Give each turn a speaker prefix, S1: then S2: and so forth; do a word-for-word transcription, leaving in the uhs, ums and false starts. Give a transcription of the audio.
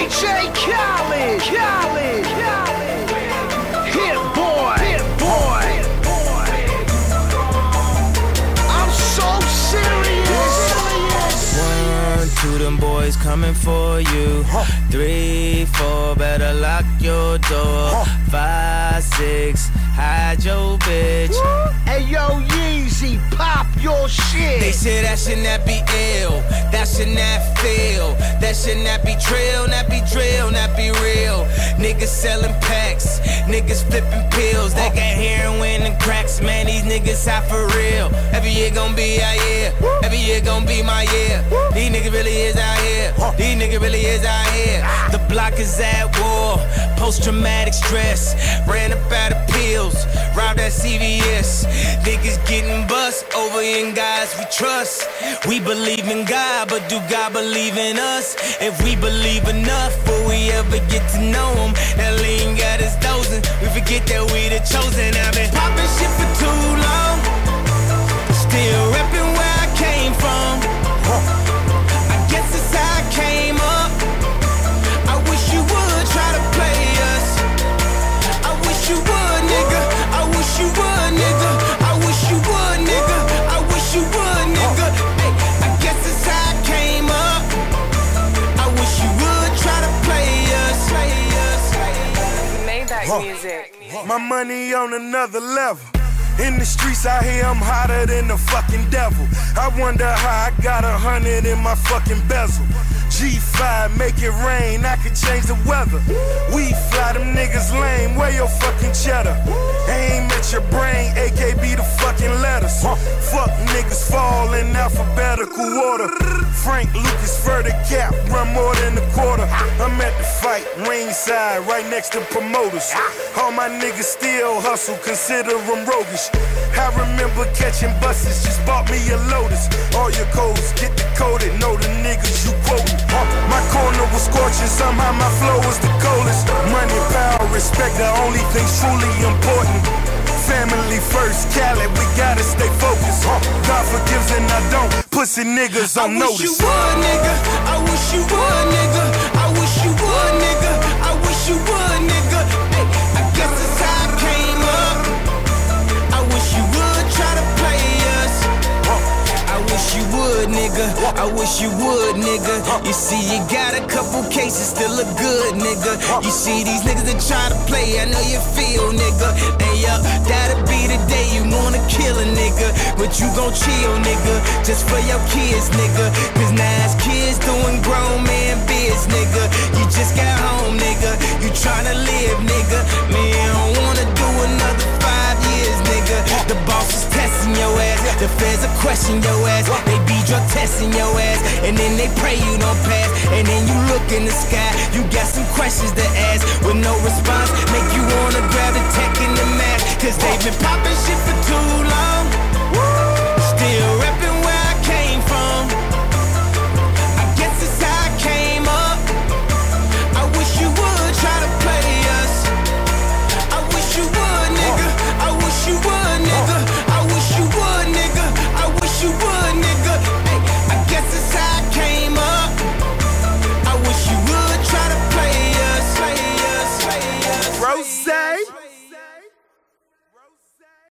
S1: D J Khaled, Khaled, Khaled. Hit boy, hit boy. I'm so serious.
S2: One, two, them boys coming for you. Three, four, better lock your door. Five, six, hide your bitch.
S1: Hey yo, Yeezy, pop your shit.
S2: They say that should not be ill, that should not feel, that should not be trill, not be drill, not be real. Niggas selling packs, niggas flipping pills. They got heroin and cracks, man, these niggas hot for real. Every year gon' be our year, every year gon' be my year. These niggas really is out here, these niggas really is out here. The block is at war, post-traumatic stress. Ran up out of pills, robbed at C V S. Niggas getting bust over in guys we trust. We believe in God, but do God believe in us? If we believe enough, will we ever get to know him? That lean got us dozing, we forget that we the chosen. I've been popping shit for too long, still repping where I came from. I guess it's how I came up. I wish you would try to play us. I wish you would, nigga. I wish you would, nigga. I wish you would, nigga. I wish you would, nigga. Hey, I guess it's how I came up. I wish you would try to play us. Play us.
S3: Maybach music.
S4: My money on another level. In the streets out here, I'm hotter than the fucking devil. I wonder how I got a hundred in my fucking bezel. G five, make it rain, I can change the weather. We fly them niggas lame, where your fucking cheddar? Aim at your brain, A K B the fucking letters. Fuck niggas fall in alphabetical order. Frank Lucas Vertic Cap, run more than a quarter. I'm at the fight, ringside, right next to promoters. All my niggas still hustle, consider them roguish. I remember catching buses, just bought me a Lotus. All your codes, get decoded, know the niggas you quoting. My corner was scorching, somehow my flow was the coldest. Money, power, respect, the only things truly important. Family first, Khaled, we gotta stay focused. God forgives and I don't, pussy niggas on notice.
S2: I wish you would, nigga. I wish you would, nigga. I wish you would, nigga. I wish you would, nigga. Hey, I guess it's how I came up. I wish you would try to play us. I wish you would, nigga. I wish you would, nigga. You see, you got a couple cases, still look good, nigga. You see these niggas that try to play, I know you feel, nigga. And yo, that'll be the day you wanna kill a nigga. But you gon' chill, nigga, just for your kids, nigga. Cause now it's kids doing grown man biz, nigga. You just got home, nigga. You tryna live, nigga. Man, I don't wanna do another five years, nigga. The boss is testing your ass, the feds are questioning your ass. They be drug testing your ass, and then they pray you don't pass. And then you look in the sky, you got some questions to ask with no response. Make you wanna grab the tech in the mask, cause they've been popping shit for too long. Still